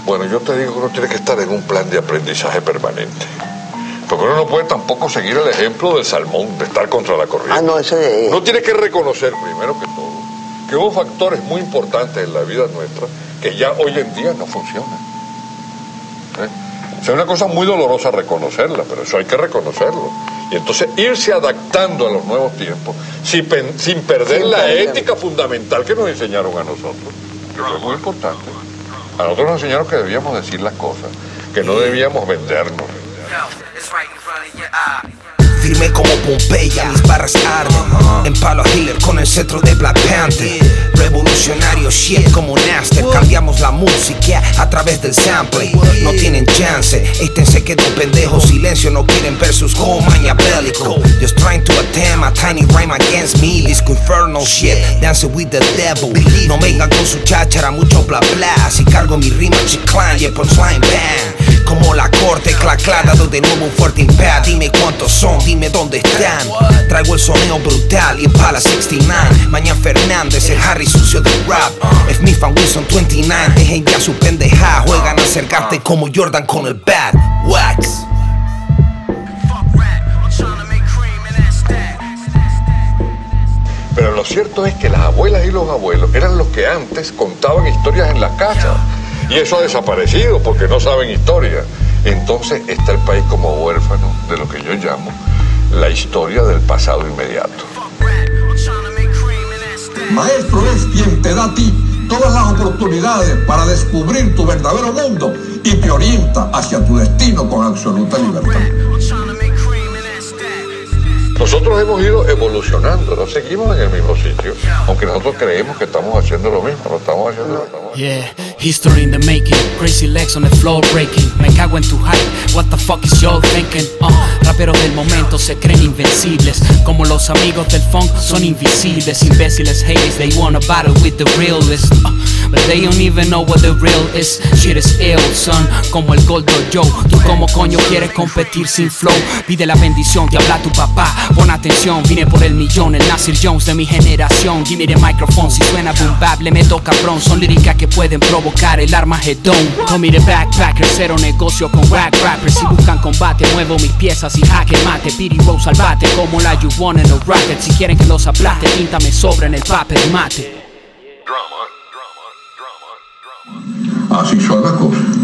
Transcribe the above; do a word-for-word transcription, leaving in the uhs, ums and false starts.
Bueno, yo te digo que uno tiene que estar en un plan de aprendizaje permanente. Porque uno no puede tampoco seguir el ejemplo del salmón, de estar contra la corriente. Ah, no, eso es... Uno tiene que reconocer, primero que todo, que hubo factores muy importantes en la vida nuestra que ya hoy en día no funcionan. ¿Eh? O sea, es una cosa muy dolorosa reconocerla, pero eso hay que reconocerlo. Y entonces irse adaptando a los nuevos tiempos sin, pen, sin perder sin la perder. ética fundamental que nos enseñaron a nosotros. Eso es muy importante. A nosotros nos enseñaron que debíamos decir las cosas, que no debíamos vendernos. Firme como Pompeya, mis barras arden. Empalo a Hitler con el cetro de Black Panther. Revolucionario shit como Napster. Cambiamos la música a través del sample. No tienen chance, este se quedó pendejo. Silencio, no quieren versus como maquiavélico. Just trying to attempt a tiny rhyme against me. Disco infernal shit, dancing with the devil. No vengan con su cháchara, mucho bla bla. Si cargo mi rima chiclan y el punchline bang. Como la corte, clac clac, dado de nuevo un fuerte impact. Dime cuántos son, dime dónde están. Traigo el sonido brutal y Impala sesenta y nueve. Mañana Fernández, el Harry sucio del rap. Smith and Wilson veintinueve. Dejen ya su pendeja, juegan a acercarte como Jordan con el bat. Wax. Pero lo cierto es que las abuelas y los abuelos eran los que antes contaban historias en las casas. Y eso ha desaparecido porque no saben historia. Entonces está el país como huérfano de lo que yo llamo la historia del pasado inmediato. Maestro es quien te da a ti todas las oportunidades para descubrir tu verdadero mundo y te orienta hacia tu destino con absoluta libertad. Nosotros hemos ido evolucionando, no seguimos en el mismo sitio, aunque nosotros creemos que estamos haciendo lo mismo, no estamos haciendo lo mismo. Yeah, history in the making, crazy legs on the floor breaking. Me cago en tu hype, what the fuck is y'all thinking? Uh, raperos del momento se creen invencibles, como los amigos del funk son invisibles. Imbéciles haters, they wanna battle with the realest, uh, but they don't even know what the real is. Shit is ill, son, como el Goldo Joe. Tú como coño quieres competir sin flow. Pide la bendición, te habla tu papá. Pon atención, vine por el millón, el Nasir Jones de mi generación. Give me the microphone, si suena boom bap, le meto cabrón. Son líricas que pueden provocar el Armagedón. Call me the backpacker, cero negocio con rap rappers. Si buscan combate, muevo mis piezas y jaque mate. Piri Rose al bate, como la You Want en los Rockets. Si quieren que los aplaste, píntame sobre en el papel mate. Así son las cosas.